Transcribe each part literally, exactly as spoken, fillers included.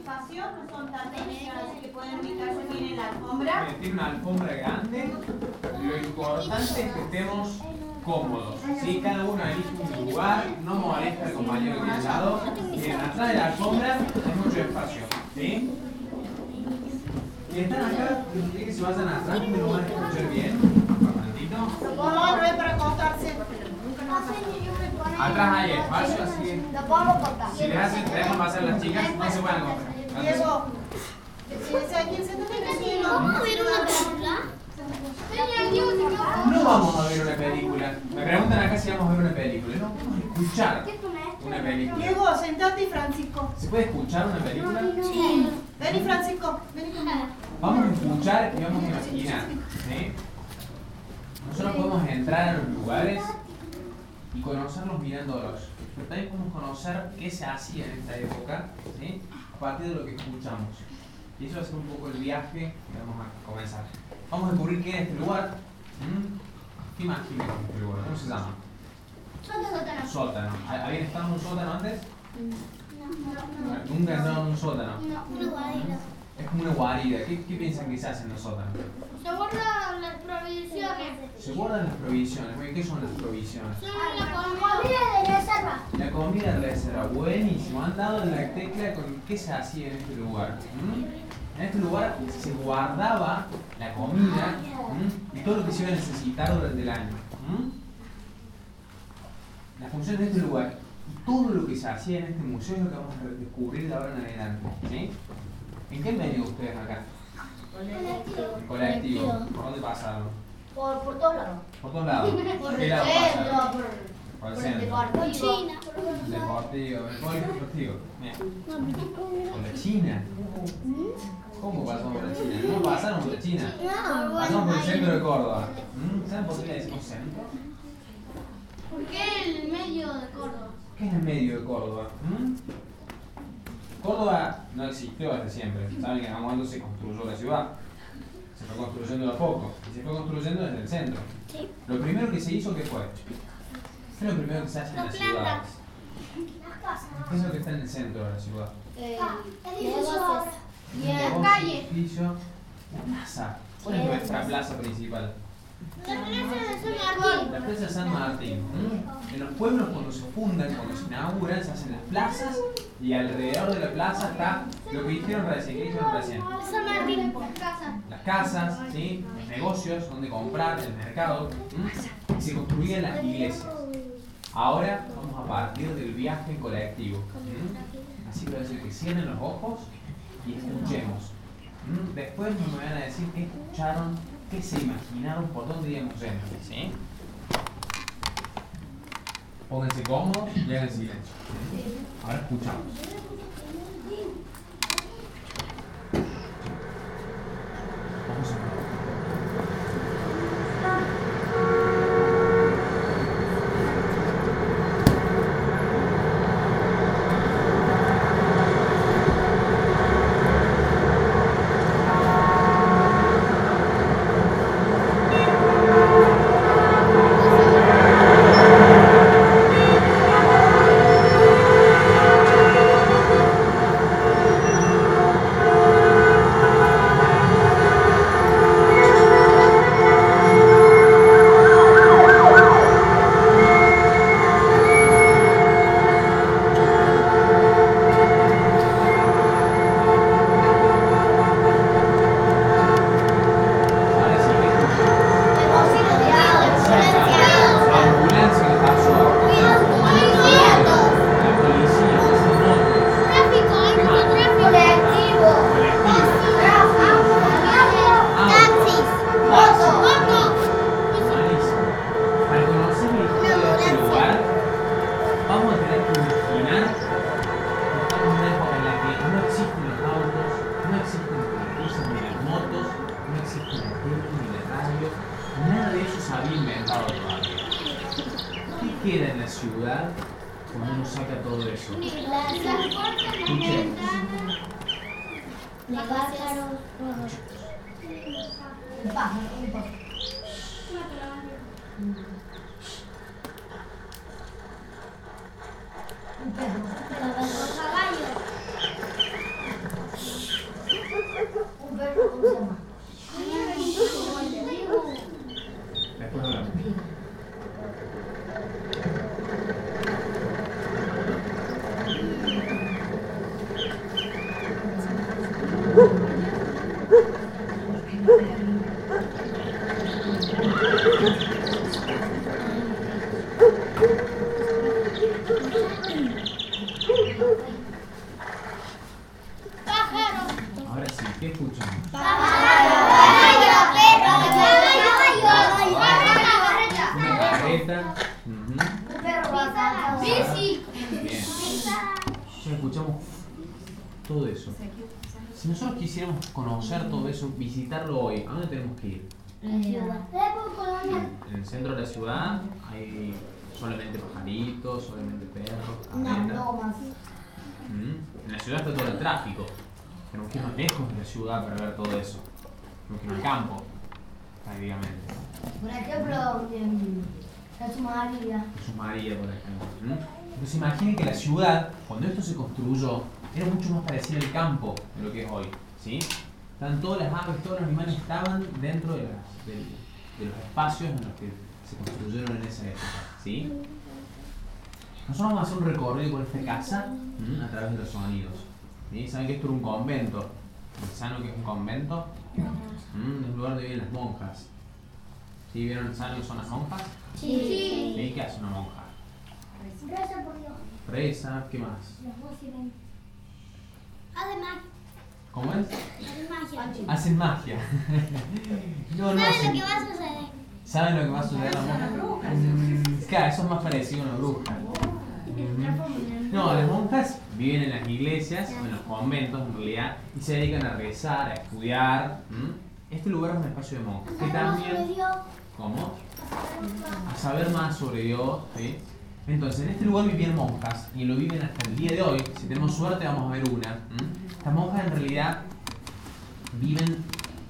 espacio, no son tantas sillas, así que pueden ubicarse bien en la alfombra. Tiene una alfombra grande. Lo importante es que estemos cómodos, ¿sí? Cada uno elige un lugar, no molesta al compañero que tiene al lado. Bien, atrás de la alfombra hay mucho espacio, ¿sí? Y están acá, les pedí que se vayan atrás, que lo van a escuchar bien. Un momentito. No, no es para acostarse. Atrás hay espacio, así que si les hacen, dejan pasar las chicas, no se pueden acostar. Diego, si aquí en Santa Fe no. ¿Vamos a ver una película? No vamos a ver una película. Me preguntan acá si vamos a ver una película. No, vamos a escuchar una película. Diego, sentate y Francisco. ¿Se puede escuchar una película? Sí. Vení, Francisco. Vení conmigo. Vamos a escuchar y vamos a imaginar, ¿sí? Nosotros podemos entrar a los lugares y conocerlos mirándolos. Pero también podemos conocer qué se hacía en esta época, ¿sí? A partir de lo que escuchamos. Y eso va a ser un poco el viaje que vamos a comenzar. Vamos a descubrir qué es este lugar. ¿Mm? ¿Qué imaginan con este lugar? ¿Cómo se llama? Sótano. Sótano. ¿Habían estado en un sótano antes? No. Nunca han estado en un sótano. No, una guarida. Es como una guarida. ¿Qué, qué piensan que se hace en los sótanos? Se guardan las provisiones. Se guardan las provisiones. Muy bien, ¿qué son las provisiones? Son la comida de reserva. La comida de reserva. Buenísimo. Han dado en la tecla con qué se hacía en este lugar. ¿Mm? En este lugar se guardaba la comida, ¿m? Y todo lo que se iba a necesitar durante el año. ¿M? Las funciones de este lugar y todo lo que se hacía en este museo es lo que vamos a descubrir de ahora en adelante. ¿Sí? ¿En qué medio ustedes acá? Colectivo. En colectivo. ¿Por dónde pasaron? Por, por todos lados. ¿Por todos lados? Por ¿Qué el lado centro, pasaron? por, Por el por el centro. Por deportivo. China. El deportivo, el polideportivo. Mira. Por la China. ¿Cómo pasamos por la China? No pasaron por la China. Pasamos por el centro de Córdoba. ¿Mm? ¿Saben por qué le decimos centro? ¿Por qué el medio de Córdoba? ¿Qué es el medio de Córdoba? ¿Mm? Córdoba no existió desde siempre. Saben que en algún momento se construyó la ciudad. Se fue construyendo de a poco. Y se fue construyendo desde el centro. Sí. Lo primero que se hizo, ¿qué fue? ¿Qué es lo primero que se hace en Las las plantas. ciudades? ¿Qué es lo que está en el centro de la ciudad? Eh, Edificios. Un Y en las negocio, calles. edificio, la plaza. ¿Cuál es nuestra plaza principal? La plaza de San Martín. La plaza de San Martín. ¿Mm? En los pueblos cuando se fundan, cuando se inauguran, se hacen las plazas y alrededor de la plaza está lo que hicieron recién. ¿Qué hicieron recién? San Martín. Casa. Las casas, ¿sí? Los negocios, donde comprar, el mercado. ¿Mm? Y se construían las iglesias. Ahora vamos a partir del viaje en colectivo. ¿Mm? Así que voy a decir que cierren los ojos y escuchemos. ¿Mm? Después me van a decir qué escucharon, qué se imaginaron, por dónde íbamos yendo. ¿Sí? Pónganse cómodos y hagan silencio. Ahora escuchamos. Vamos a ver. Queda en la ciudad cuando uno saca todo eso. Escuchemos. Los pájaros. un pájaro, un pájaro. Un perro. Los caballos. Entonces escuchamos todo eso. Si nosotros quisiéramos conocer todo eso, visitarlo hoy, ¿a dónde tenemos que ir? La ciudad. En el centro de la ciudad hay solamente pajaritos, solamente perros, Unas abejas. lomas. Mm. En la ciudad está todo el tráfico. Tenemos que irnos lejos de la ciudad para ver todo eso. Tenemos que ir al campo, prácticamente. Por ejemplo, en Jesús María. Jesús María, por ejemplo. ¿Mm? Entonces imaginen que la ciudad, cuando esto se construyó, era mucho más parecido al campo de lo que es hoy. ¿Sí? Estaban todas las aves, todos los animales estaban dentro de, las, de, de los espacios en los que se construyeron en esa época. ¿Sí? Nosotros vamos a hacer un recorrido por esta casa ¿m? a través de los sonidos. ¿Sí? ¿Saben que esto era un convento? ¿Saben lo que es un convento? ¿Mm? Es un lugar donde viven las monjas. ¿Sí? ¿Vieron saben lo que son las monjas? Sí. ¿Sí? ¿Qué hace una monja? Reza por Dios. Reza, ¿qué más? Los dos sirven. Además, ¿Cómo es? magia. Hacen magia. No, no ¿Sabes hacen. lo que va a suceder? ¿Saben lo que va a suceder a la monja? Mm, claro, eso es más parecido a una bruja. Mm. No, las monjas viven en las iglesias, en los conventos en realidad, y se dedican a rezar, a estudiar. ¿Mm? Este lugar es un espacio de monjas. Que también, ¿cómo? A saber más sobre Dios. ¿Sí? Entonces, en este lugar vivían monjas, y lo viven hasta el día de hoy. Si tenemos suerte, vamos a ver una. ¿Mm? Estas monjas en realidad viven.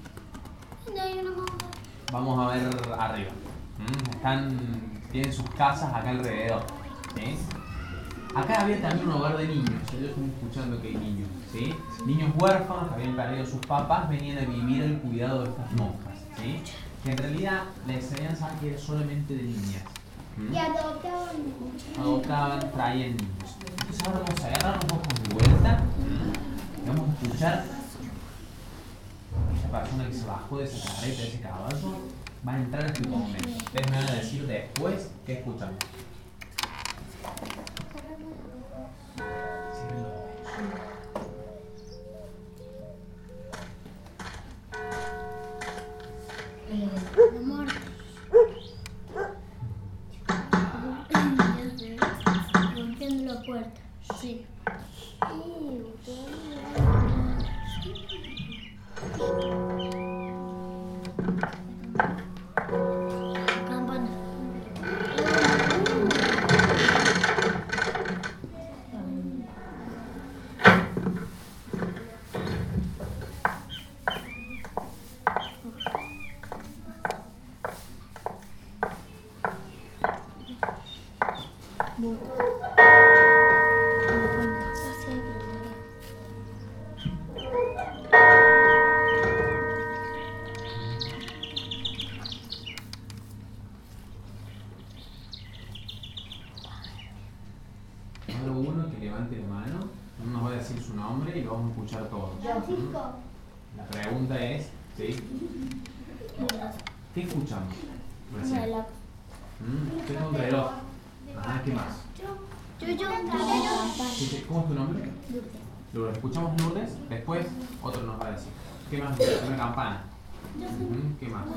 No hay una monja. Vamos a ver arriba. ¿Mm? Están, tienen sus casas acá alrededor. ¿Sí? Acá había también un hogar de niños. Yo estoy escuchando que hay niños. ¿Sí? Niños huérfanos que habían perdido a sus papás venían a vivir el cuidado de estas monjas. ¿Sí? Que en realidad la enseñanza aquí era solamente de niñas. ¿Mm? Y adoptaban. Adoptaban, traían niños. Entonces ahora vamos a agarrar los ojos de vuelta. ¿Mm? Y vamos a escuchar esta persona que se bajó de esa carreta, de ese caballo, va a entrar a este convento. Ustedes me van a decir después qué escuchamos. Cierren los ojos. La muerte. Rompiendo la puerta. Sí. Campana. Número uno, que levante la mano. Uno nos va a decir su nombre y lo vamos a escuchar todos. Francisco. La pregunta es, ¿sí? ¿Qué escuchamos? Recién. Reloj. Mm, Tengo un reloj. Ajá, ¿qué más? Yo, yo, ¿Qué- qué- ¿Cómo es tu nombre? Lourdes. Escuchamos Lourdes, después otro nos va a decir. ¿Qué más? Una campana. Ujú, ¿qué más?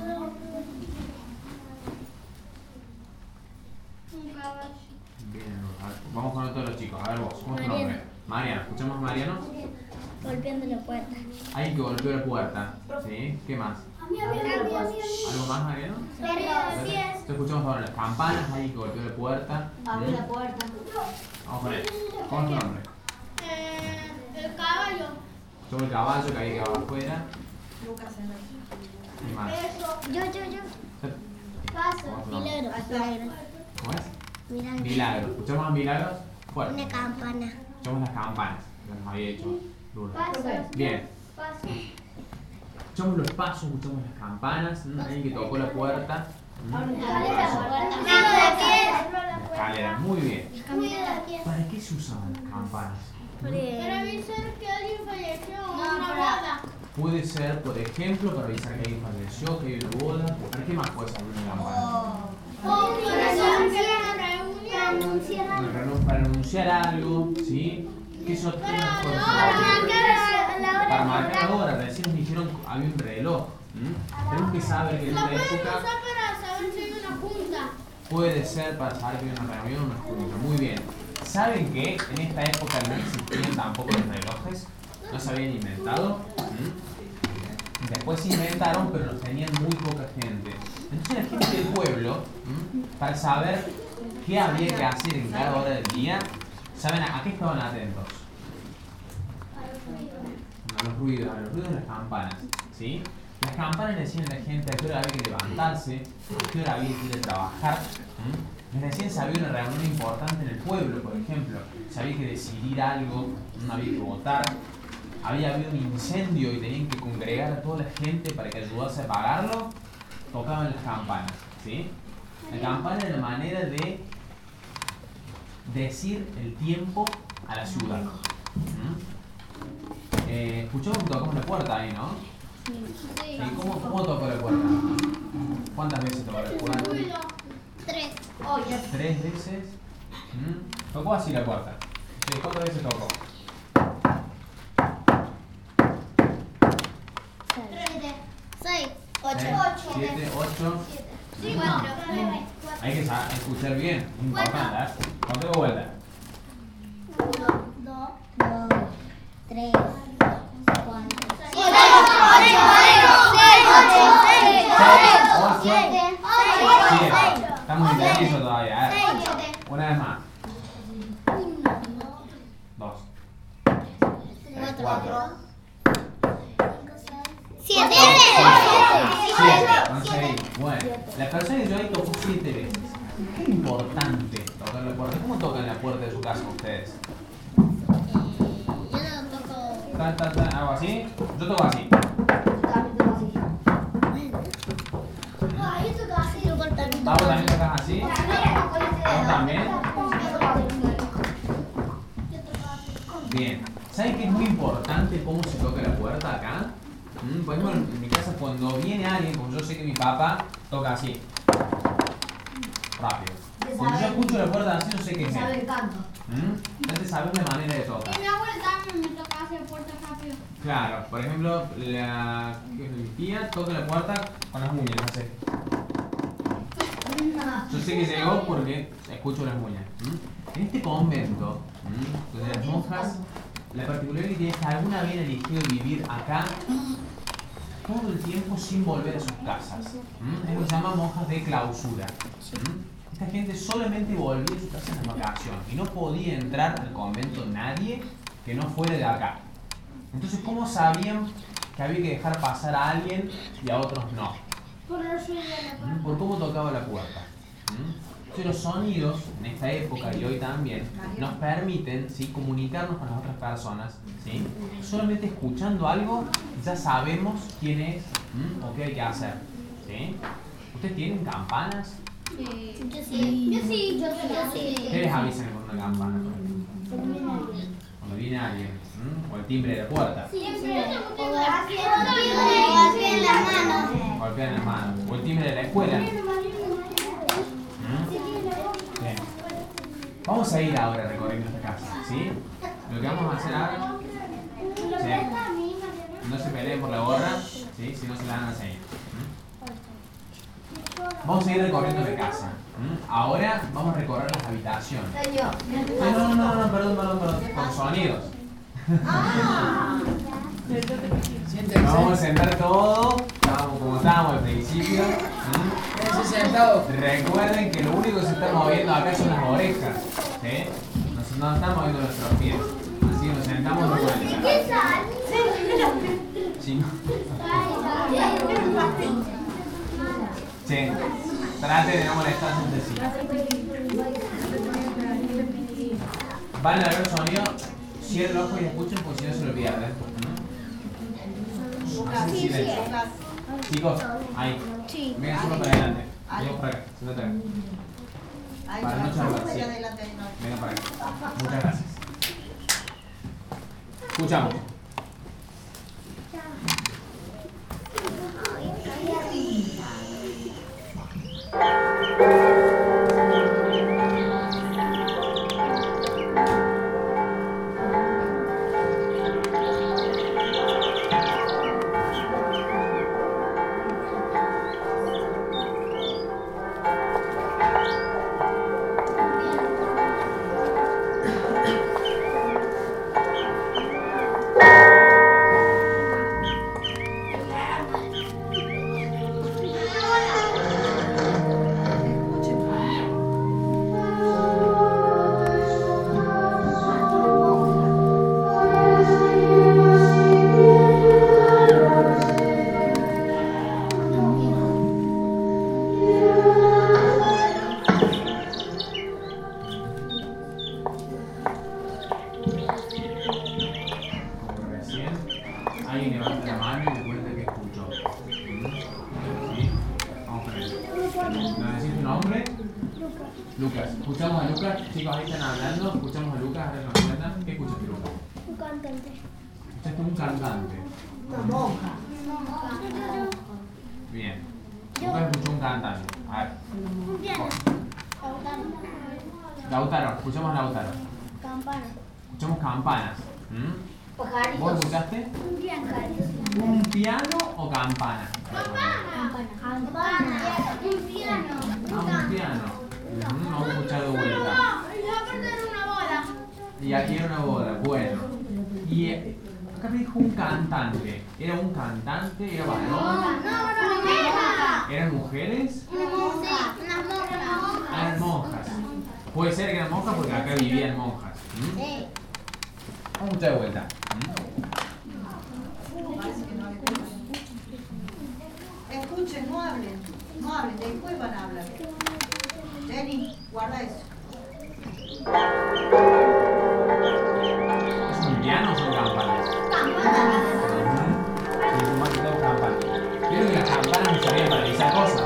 Un caballo. Bien, Lourdes. A ver, vamos con otro de los chicos. A ver vos, ¿cómo es tu nombre? Mariano. ¿Escuchamos a Mariano? Golpeando la puerta. Alguien que golpeó la puerta. ¿Sí? ¿Qué más? ¿Algo más, Mariano? Así es. Entonces escuchamos ahora las campanas, alguien que golpeó la puerta. Abre ¿Mm? la puerta. Vamos con él. ¿Cómo es tu nombre? Eh, el caballo. Somos el caballo que había quedado afuera. ¿Qué más? Yo, yo, yo. Paso. ¿Cómo es tu nombre? Milagro. Milagro. ¿Cómo es? Milagro. Milagro. ¿Escuchamos a Milagros? Fuerte. Una campana. Escuchamos las campanas que nos había hecho Lourdes. Paso. Bien. Paso. Escuchamos los pasos, escuchamos las campanas. ¿Mm? Alguien que tocó la puerta. ¿Mm? La escalera. Muy bien. ¿Para qué se usaban las campanas? Para avisar que alguien falleció en una boda. Puede ser, por ejemplo, para avisar que alguien falleció, que hay una boda. ¿Para qué más puede ser una campana? O una reunión. Una reunión para anunciar algo, ¿sí? ¿Qué es otra cosa? Para marcar la hora. Recién nos dijeron que había un reloj. ¿Mm? Tenemos que saber que en La una pueden época usar para saber si hay una junta. puede ser para saber que hay una reunión o una junta. Muy bien. ¿Saben que en esta época no existían tampoco los relojes? No se habían inventado. ¿Mm? Después se inventaron, pero los tenían muy poca gente. Entonces la gente del pueblo, ¿m? para saber qué había que hacer en cada hora del día, ¿saben a, a qué estaban atentos? A los ruidos, a los ruidos de las campanas, ¿sí? Las campanas le decían a la gente a qué hora había que levantarse, a qué hora había que ir a trabajar. ¿M? Les decían si había una reunión importante en el pueblo, por ejemplo, si había que decidir algo, no había que votar, había habido un incendio y tenían que congregar a toda la gente para que ayudase a apagarlo, tocaban las campanas, ¿sí? La campana era la manera de decir el tiempo a la ciudad. ¿Mm? Eh, escuchamos que tocamos la puerta ahí, ¿no? Sí. ¿Y cómo, cómo tocó la puerta? ¿Cuántas veces tocó la puerta? Tres. Tres veces. ¿Mm? Tocó así la puerta. Sí, ¿cuántas veces tocó? Siete. Seis. Seis, siete, ocho. Cuatro. Hay que saber, escuchar bien, importante, ¿eh? ¿Cuánto vuelta? Uno, dos, tres, cuatro, Siete. Estamos indecisos todavía, ¿eh? Una vez más. Dos. Tres, cuatro. siete. Siete. Son seis. Bueno, la persona que yo ahí tocó siete veces. ¿Qué es importante tocar la puerta? ¿Cómo tocan la puerta de su casa ustedes? Yo no toco. ¿Tan, tan, tan, ¿Hago así? Yo toco así. ¿Vos también tocas así? ¿Vos también? Bien. ¿Saben que es muy importante cómo se toca la puerta acá? ¿Mm? Por ejemplo, en mi casa cuando viene alguien, como yo sé que mi papá toca así. Rápido. Cuando yo escucho la puerta así, yo sé que es sabe él. el canto. ¿Mm? Entonces sabes la manera de tocar. Y mi abuela también me toca hacer puertas rápido. Claro, por ejemplo, la, mi tía toca la puerta con las uñas, no sé. Yo sé que llegó porque escucho las uñas. ¿Mm? En este convento, ¿m? donde las monjas, la particularidad que tiene es que alguna vez han elegido vivir acá todo el tiempo sin volver a sus casas. ¿M? Eso se llama monjas de clausura. ¿M? Esta gente solamente volvía a su casa en las vacaciones y no podía entrar al convento nadie que no fuera de acá. Entonces, ¿cómo sabían que había que dejar pasar a alguien y a otros no? Por los sueños de la puerta. Por cómo tocaba la puerta. Entonces, los sonidos, en esta época y hoy también, nos permiten, ¿sí?, comunicarnos con las otras personas. ¿Sí? Solamente escuchando algo, ya sabemos quién es, ¿m? o qué hay que hacer. ¿Sí? ¿Ustedes tienen campanas? Sí. Yo sí. Yo sí. Yo sí. ¿Qué les avisan con una campana? Por ejemplo? Cuando viene alguien. ¿M? O el timbre de la puerta. Siempre o así en la mano. Golpean las manos. O el timbre de la escuela. ¿M? Bien. Vamos a ir ahora recorriendo esta casa, ¿sí? Lo que vamos a hacer ahora... ¿sí? No se peleen por la gorra, ¿sí? Si no se la dan a señas. ¿Mm? Vamos a ir recorriendo la casa. ¿Mm? Ahora vamos a recorrer las habitaciones. No, no, no, no, perdón, perdón, perdón. Con sonidos. Nos vamos a sentar todos, estábamos como estábamos al principio. ¿Mm? Recuerden que lo único que se está moviendo acá son las orejas. ¿Sí? Nos, no están moviendo nuestros pies. Así que nos sentamos de vuelta. Sí, no. Sí. Trate de no molestarse entre sí. Van a ver sonido, cierren el ojo y escuchen porque si no se lo pierden. Hacen silencio. Chicos, ahí. Vengan solo para adelante. Vengan para acá, siéntate acá. Para no charlar, sí. Vengan para acá. Muchas gracias. Escuchamos. Lucas, escuchamos a Lucas, chicos ahí están hablando, escuchamos a Lucas, ahora nos cuentan. ¿Qué escuchaste, Lucas? Un cantante. Escuchaste un cantante. Una monja. Bien. Lucas escuchó un cantante. A ver. Un piano. Lautaro, escuchamos a Lautaro. Campana. Escuchamos campanas. ¿Mm? ¿Vos Pajaritos. escuchaste? Un piano. ¿Un piano o campana? Campana. Campana. Un piano. Ah, un piano. Mm, Vamos a escuchar de vuelta. Y aparte era una bola. Y aquí era una boda, bueno. Y eh, acá me dijo un cantante. ¿Era un cantante? ¿Era varón? No, una monja. ¿Eran mujeres? Una monja. Una monja. Ah, eran monjas. Puede ser que eran monjas porque acá vivían monjas. ¿Mm? Sí. Vamos a escuchar de vuelta. ¿Mm? Escuchen, no hablen. No hablen, después van a hablar. Jenny, guarda eso. ¿Es un piano o son campanas? Campana. Ujú. Sí, más que todo campanas. Creo que las campanas nos servían para avisar cosas.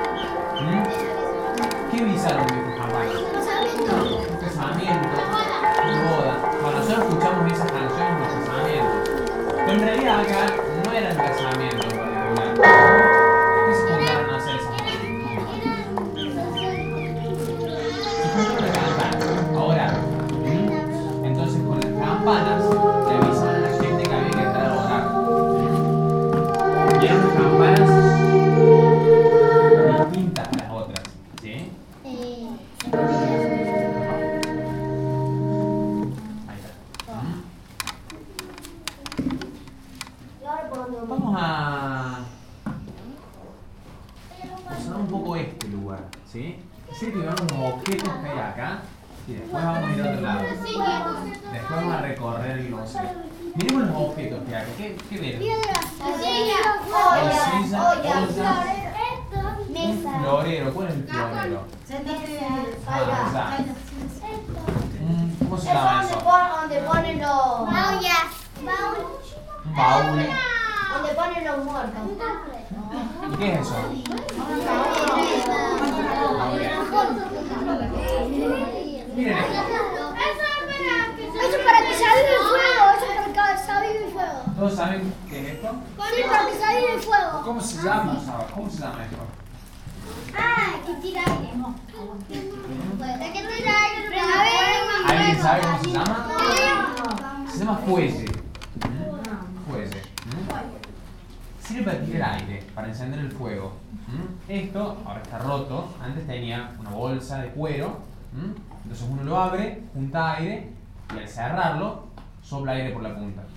¿Mm? ¿Qué avisaron de tus campanas? Un casamiento, una boda. Cuando nosotros escuchamos esas canciones en los casamientos. Pero en realidad acá no era un casamiento en particular. ¿Qué se juntaron a hacer esas cosas? Se juntaron a cantar. Ahora, ¿mm? Entonces con las campanas le avisaban a la gente que había que entrar a orar. ¿Mm? Y eran campanas distintas a las otras. ¿Sí? Eh, Ahí está. ¿Mm? ¿Y ahora por dónde vamos? Vamos a observar un poco este lugar, ¿sí? Quisiera que veamos los objetos que hay acá y después vamos a ir a otro lado. Después vamos a recorrer el glossario. Miremos los objetos que hay acá. ¿Qué, qué ven? Ollas, Silla, ollas. Un Mesa. florero. ¿Cuál es el florero? Sentate. Ah, ya. Un- ¿Cómo se Eso llama donde eso? ponen, donde ponen los... Ollas. Un baúl. Donde ponen los muertos. ¿Y qué es eso? Miren esto. Eso para que se avive el fuego. Eso para que se avive el fuego. ¿Todos saben qué es esto? Sí, para que se avive el fuego. ¿Cómo se llama, Saba? ¿Cómo se llama esto? Ah, que tira aire. La que tira aire. A ver, ¿Alguien sabe cómo se llama? Se llama fuelle. Fuelle. ¿Mm? Sirve para tirar aire, para encender el fuego. ¿Mm? Esto ahora está roto. Antes tenía una bolsa de cuero. ¿Mm? Entonces uno lo abre, junta aire y al cerrarlo sopla aire por la punta.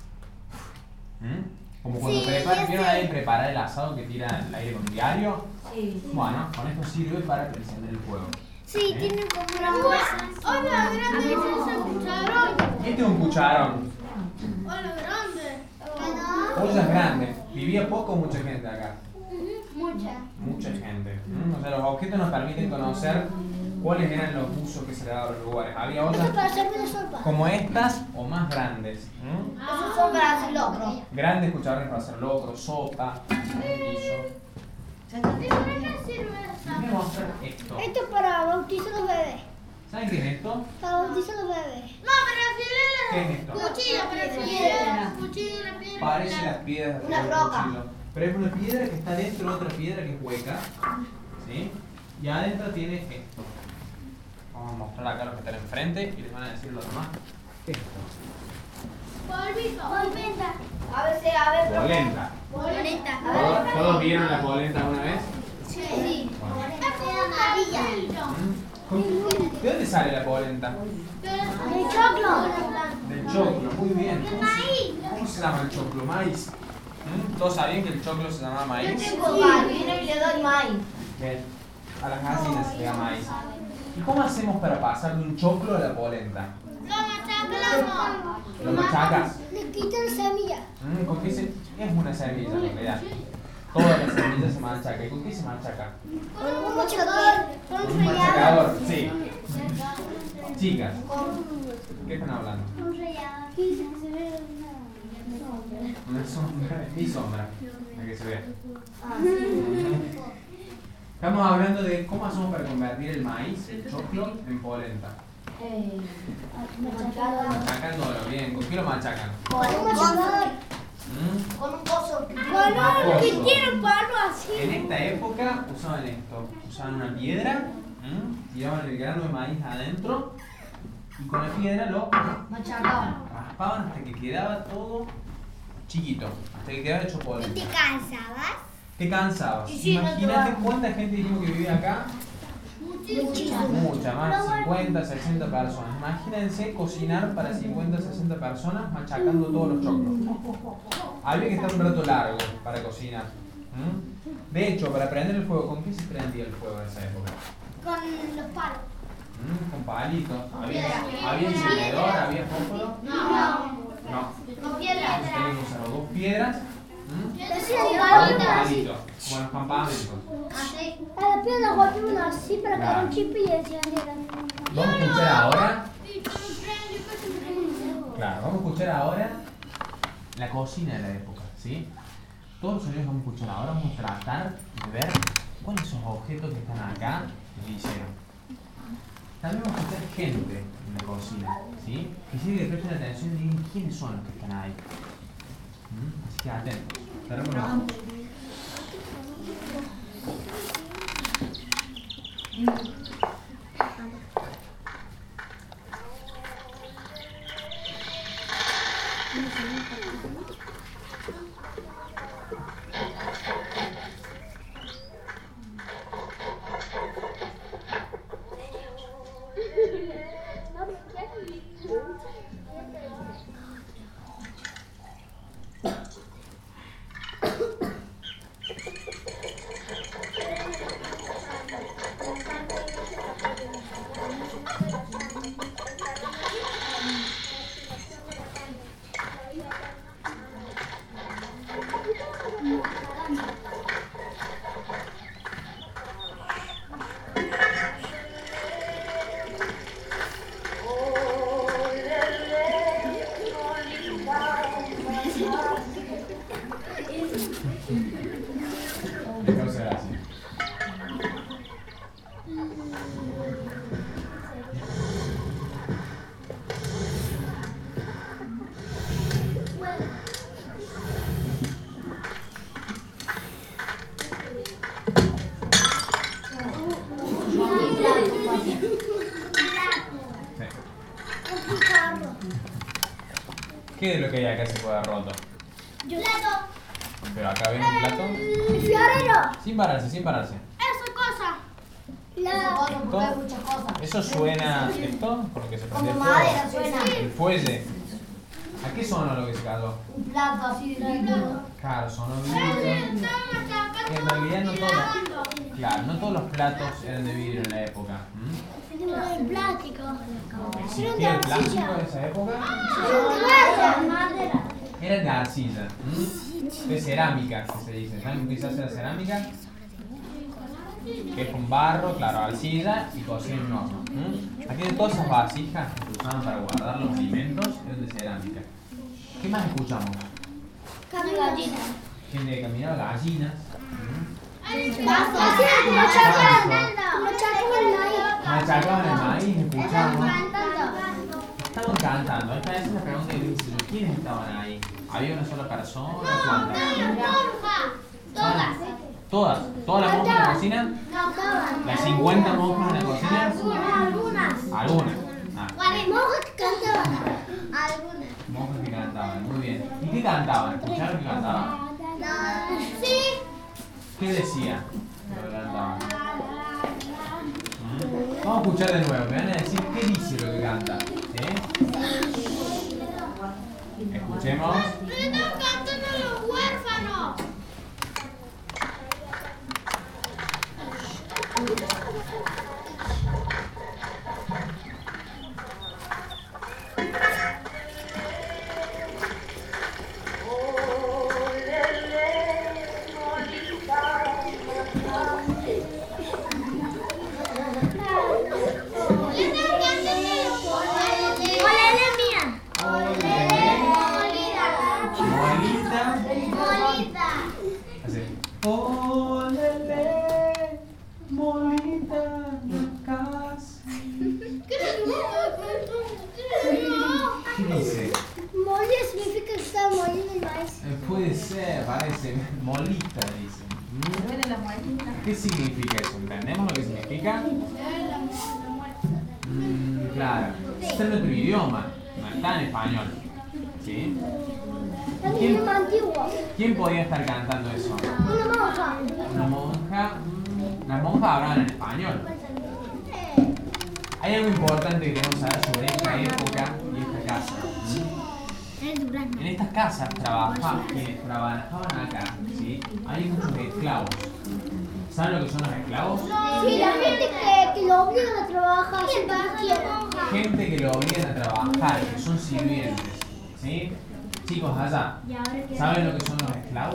¿Mm? Como cuando Sí, prepara, ya ¿vieron sé. alguien preparar el asado que tira el aire con diario? Sí. Bueno, con esto sirve para encender el fuego. sí, tiene como una bolsa. Hola, grande, es un cucharón. Este es un cucharón. Hola, grande. Ollas grandes. Vivía poco o mucha gente acá. Mucha. Mucha gente. ¿Mm? O sea, los objetos nos permiten conocer cuáles eran los usos que se le daban a los lugares. Había Esto es ollas para hacerme la sopa. como estas o más grandes. ¿Mm? Esos son para hacer locro. Grandes cucharones para hacer locro, sopa, guiso. ¿Para qué sirve esa? Voy a mostrar esto. Esto es para bautizar los bebés. ¿Saben qué es esto? Para bautizar los bebés. No, para ¿Qué afilar es esto? cuchillo, para Piedra. afilar cuchillo, una piedra. Parece las piedras Una del roca. cuchillo. Pero es una piedra que está dentro de otra piedra que es hueca. ¿Sí? Y adentro tiene esto. Vamos a mostrar acá los que están enfrente y les van a decir los demás. ¿Qué es esto? Polvito. Polventa. A ver, sí, a ver. Polenta. Polenta. ¿Todos, todos vieron la polenta alguna vez? Sí. Bueno. Esta es amarilla. ¿Mm? ¿De dónde sale la polenta? El choclo. Del choclo, muy bien. ¿Cómo se, cómo se llama el choclo? Maíz. ¿Mm? ¿Todos sabían que el choclo se llama Yo maíz? tengo gallina y le doy maíz. Bien. A las gallinas se le da maíz. ¿Y cómo hacemos para pasar de un choclo a la polenta? Lo machacamos. ¿Lo machacas? Le quitan semilla. Mm, ¿Con qué se...? Es una semilla en realidad. Toda la semilla se machaca. ¿Y con qué se machaca? Con un machacador. Con ¿Un machacador? Sí. Chicas, ¿qué están hablando? Un rallador. Aquí se ve Una sombra, mi sombra, para que se vea. Ah, sí. Estamos hablando de cómo hacemos para convertir el maíz, el choclo, en polenta. Eh, Machacándolo, bien. ¿Con qué lo machacan? Con un machacador. ¿Mm? Con un coso que Con algo que tiene palo así. En esta época usaban esto. Usaban una piedra, ¿mm? Tiraban el grano de maíz adentro y con la piedra lo machacaban. raspaban hasta que quedaba todo chiquito, hasta que quedaba hecho ¿Y polenta. te cansabas? Te cansabas. Y sí, no te Imagínate va. cuánta gente dijimos que vivía acá. Muchísimo. Mucha más, cincuenta, sesenta personas. Imagínense cocinar para cincuenta, sesenta personas machacando todos los choclos. Había que estar un rato largo para cocinar. ¿Mm? De hecho, para prender el fuego, ¿con qué se prendía el fuego en esa época? Con los palos. ¿Mm? Con palitos. ¿Había, ¿había encendedor? ¿Había fósforo? No. No. Con piedras. Tenían que usar dos piedras. ¿Mm? Con Con un palito. Como en los campamentos. Así. A la piedra golpeaban así para que Claro. haga un chip y encendieran. Vamos a escuchar ahora. Claro, vamos a escuchar ahora la cocina de la época, ¿sí? Todos los sonidos que vamos a escuchar ahora, vamos a tratar de ver cuáles son los objetos que están acá que hicieron. También vamos a escuchar gente en la cocina, ¿sí? Quisiera que presten atención y digan quiénes son los que están ahí. ¿Mm? Así que atentos. Cerremos los ojos. Me causa gracia. Sí. ¿Qué de lo que hay acá se puede haber roto? Plato. Pero acá ven un plato. El fiorero. Sin pararse, sin pararse. Esa cosa. La... Porque hay muchas cosas. Eso suena, esto, por lo que se prendió Como el madera fuego. suena. El fuelle. ¿A qué sonó lo que se cayó? Un plato así de vidrio. Claro, sonó vidrio. Que en realidad no todos, claro, no todos los platos eran de vidrio en la época. ¿Mm? El plástico. ¿Existía el plástico en esa época? Madera. Eran de arcilla. ¿Mm? De cerámica, que se dice. ¿Saben qué se hace la cerámica? Que es con barro, claro, arcilla y cocina en un horno. ¿Mm? Aquí de todas esas vasijas que se usaban para guardar los alimentos eran de cerámica. ¿Qué más escuchamos? Gallina. Gente que caminaba, gallinas. ¿Mm? Machacaban el maíz, escuchamos. Estaban cantando. Esta es una pregunta que dice yo, ¿quiénes estaban ahí? ¿Había una sola persona? ¿Cuántas? Ah, ¿Todas? ¿Todas las monjas en la cocina? ¿Las cincuenta monjas en la cocina? Algunas. Algunas. Ah, Monjas que cantaban. Algunas. monjas que cantaban, muy bien. ¿Y qué cantaban? ¿Escucharon que cantaban? Sí. ¿Qué decía lo que cantaban? ¿Mm? Vamos a escuchar de nuevo, me van a decir qué dice lo que canta. ¿Eh? Escuchemos. Están cantando los huérfanos. ¿Cuál es la mía? Muy Entonces, Mole significa que está moliendo el maíz. eh, puede ser, parece, molita, dicen. Me duele la muelita. ¿Qué significa eso? ¿Entendemos lo que significa? Mm, claro. Está en otro idioma, no está en español. ¿Sí? Es un ¿Quién, idioma antiguo. quién podía estar cantando eso? Una monja. Una monja. mm, Las monjas hablaban en español. Hay algo importante que queremos saber sobre esta época y esta casa. ¿Mm? En estas casas trabajaban, quienes trabajaban acá, ¿sí? Hay muchos esclavos. ¿Saben lo que son los esclavos? Sí, la gente que, que lo obligan a trabajar sin que quieran. Gente que lo obligan a trabajar, que son sirvientes. ¿Sí? Chicos, allá, ¿saben lo que son los esclavos?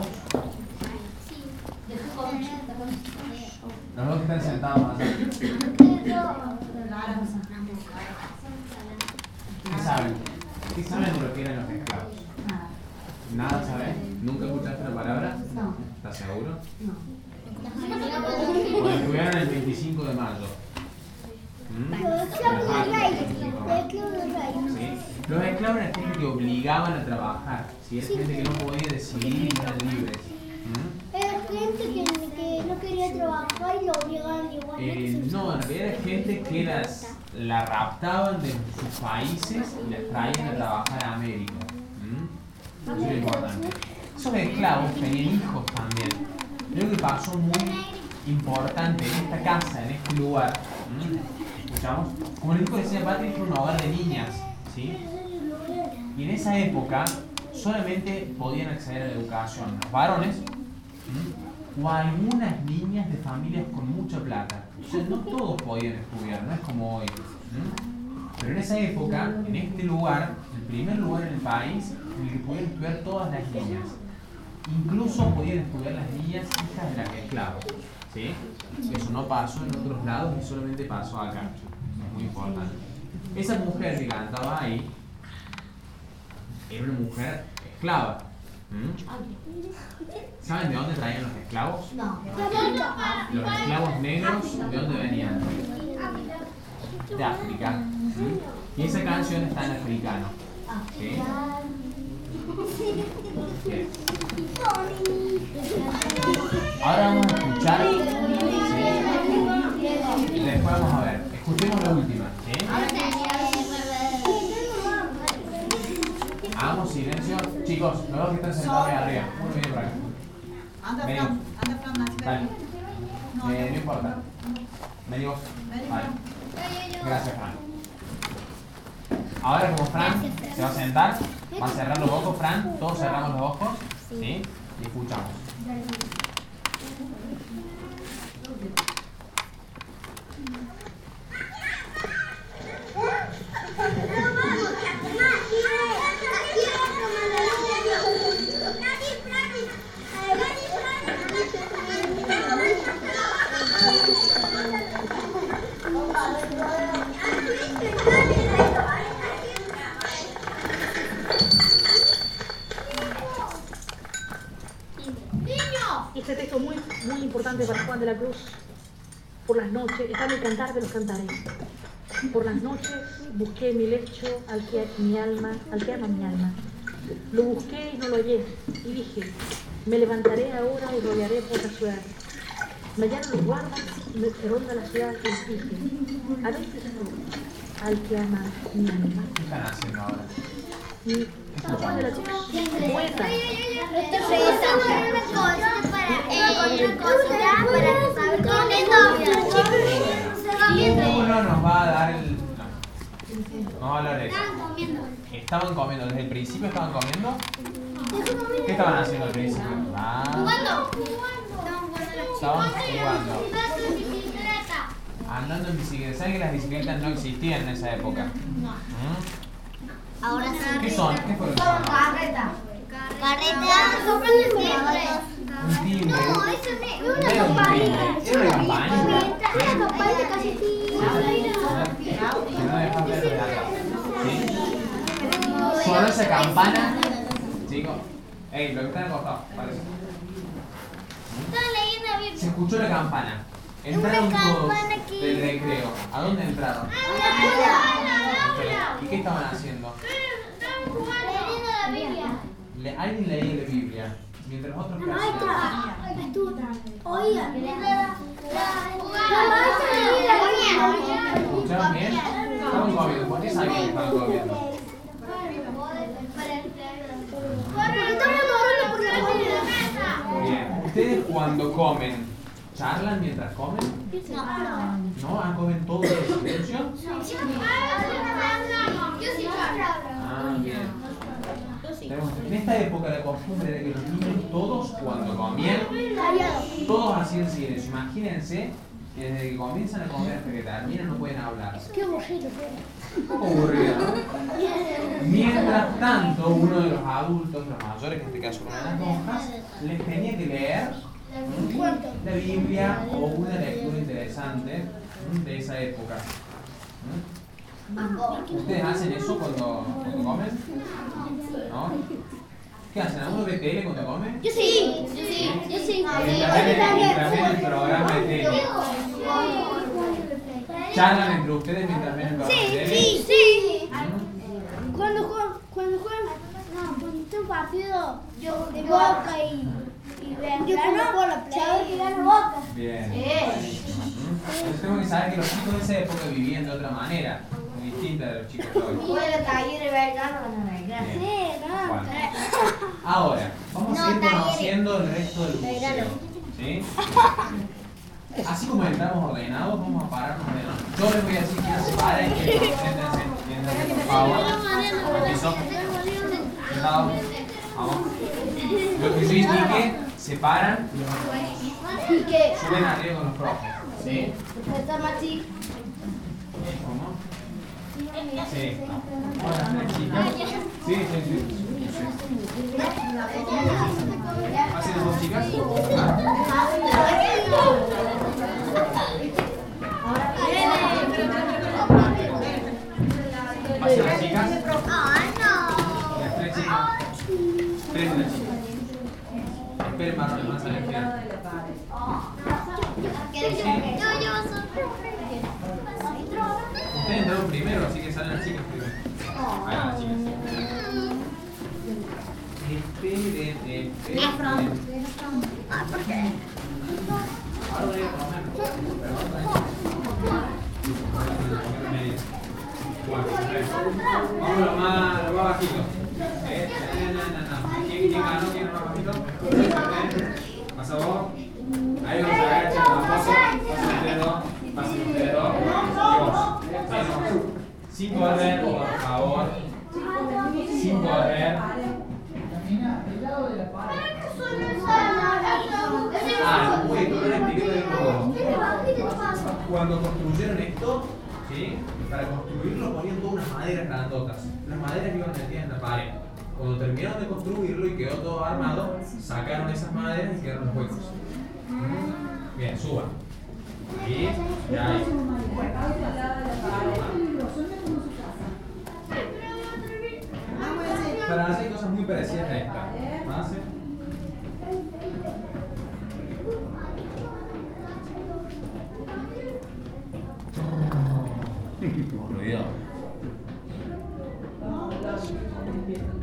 Los dos que están sentados allá. ¿Qué saben? ¿Qué saben de lo que eran los esclavos? ¿Nada saben? ¿Nunca escuchaste la palabra? No. ¿Estás seguro? No. Bueno, estuvieron el veinticinco de mayo. ¿Mm? Los esclavos del rey. Los esclavos del rey. ¿Sí? Los esclavos eran gente que obligaban a trabajar. ¿Sí? Era gente que no podía decidir y no eran libres. ¿Mm? Era gente que, que no quería trabajar y lo obligaban igualmente. Eh, no, en realidad era gente que las, la raptaban de sus países y las traían a trabajar a América. ¿Mm? Eso es lo importante. Esos esclavos tenían hijos también. Lo que pasó muy importante en esta casa, en este lugar, ¿Mm? ¿Escuchamos? Como les dijo decía Patrick, fue un hogar de niñas, ¿sí? Y en esa época solamente podían acceder a la educación los varones, ¿Mm? o algunas niñas de familias con mucha plata. O sea, no todos podían estudiar, no es como hoy. ¿Mm? Pero en esa época, en este lugar, el primer lugar en el país en el que podían estudiar todas las niñas. Incluso podían estudiar las niñas hijas de las esclavos. ¿Sí? Eso no pasó en otros lados y solamente pasó acá. Es muy importante. Esa mujer que cantaba ahí era una mujer esclava. ¿Mm? ¿Saben de dónde traían los esclavos? No. Los esclavos negros, ¿de dónde venían? De África. ¿Mm? Y esa canción está en africano. ¿Sí? Bien. Ahora vamos a escuchar. ¿Sí? Y después vamos a ver. Escuchemos la última. ¿Sí? Hagamos silencio. Chicos, los dos que están sentados ahí arriba. Muy bien por acá. Anda, Vení. Fran, anda, Fran, así Dale. ven. No, Eh, no importa. Vení vos. Vení, Vale. Fran. Gracias, Fran. Ahora como Fran se va a sentar, va a cerrar los ojos, Fran, todos cerramos los ojos, ¿sí? Y escuchamos. Este texto es muy, muy importante para Juan de la Cruz. Por las noches, está en el Cantar de los Cantares. Por las noches busqué mi lecho al que mi alma, al que ama mi alma. Lo busqué y no lo hallé. Y dije, me levantaré ahora y rodearé por la ciudad. Me hallaron los guardas y me ronda la ciudad y les dije, ¿a dónde estás tú, al que ama mi alma? ¿Qué están haciendo ahora? Y Juan de la Cruz, poeta. Esto se usa una cosa para eh, una cosa para saber comiendo. Uno nos va a dar el... No, no va a hablar de eso. Estaban comiendo. Estaban comiendo, desde el principio estaban comiendo. ¿Qué estaban haciendo al principio? Ah, Jugando. estaban jugando. Andando en bicicleta. ¿Saben que las bicicletas no existían en esa época? ¿Mm? Ahora sí. ¿Qué son? ¿Qué fue lo que son? Carreta. Carreta. Un timbre. No, eso no No era un timbre, era una campanita. Una campanita casi. Que no dejas ver de acá. ¿Sí? Sonó esa campana. Chicos, ey, lo que están acostados, parece. Estaba leyendo la Biblia. Se escuchó la campana. Entraron Una todos campana que- del recreo. ¿A dónde entraron? ¡Ah, ¿Y qué estaban haciendo? le- alguien leía la Biblia, mientras los otros que hacían. Oiga, ¿Escucharon bien? Estaban comiendo. ¿Por qué sabían que estaban comiendo? Bien. ¿Ustedes cuando comen, charlan mientras comen? ¿No? ¿Ah, comen todo en silencio? Ah, bien. Tenemos- En esta época la costumbre de que los niños todos cuando comían, todos hacían silencio. Imagínense que desde que comienzan a comer hasta que terminan no pueden hablar. Qué aburrido. Un poco aburrido, ¿no? Mientras tanto, uno de los adultos, los mayores, en este caso una de las monjas, les tenía que leer ¿m? la Biblia o una lectura interesante ¿m? de esa época. ¿M? ¿Ustedes hacen eso cuando, cuando comen? ¿No? ¿Qué hacen? ¿Alguno ve tele cuando come? Yo sí, yo sí, yo sí. Mientras ven el- mientras ven el programa de tele. ¿Charlan entre ustedes mientras ven el programa de tele? Sí, sí. ¿Mm? Cuando juegan, cuando juegan, no, cuando está un partido de Boca y y gana Boca, que gana Boca. Bien. ¿Mm? Entonces tengo que saber que los chicos de esa época vivían de otra manera, muy distinta de los chicos de hoy. Bien. Sí, no. Bueno. Ahora, vamos a ir conociendo el resto del museo. ¿Sí? Así como entramos ordenados, vamos a pararnos ordenados. Yo les voy a decir que se paren y que concéntrense. Siéntense, por favor. Permiso. Sentados. Vamos. Lo que yo indique, se paran y Y que suben arriba con los profes. ¿Sí? está Mati. ¿Cómo? Sí. Hola, tres chicas. Sí, sí, sí. ¿Hacen las dos chicas? ¿Hacen las chicas? Las tres chicas. Tres de las chicas. Esperen, varones, van a salir bien. Ustedes entraron primero, así que salen las chicas primero. Ahí van las chicas. Esperen, esperen. Ahora voy a comer. Cuatro, tres. Vamos lo más, lo más bajito. Eh, no, no, no, no. ¿Quién, quién ganó? ¿Quién es lo más bajito? Pasa vos. Ahí vamos a agachar los pasos. Pasen ustedes dos. Pasen ustedes dos. Y vos. Sin correr, por favor. Sin correr. Ah, un poquito, no le expliqué de nuevo. Cuando construyeron esto, ¿sí? Para construirlo ponían todas unas maderas grandotas. Las maderas iban metidas en la pared. Cuando terminaron de construirlo y quedó todo armado, sacaron esas maderas y quedaron los huecos. Bien, suban. Ahí, ya ahí. Para hacer cosas muy parecidas a esta. Hace. Ruido.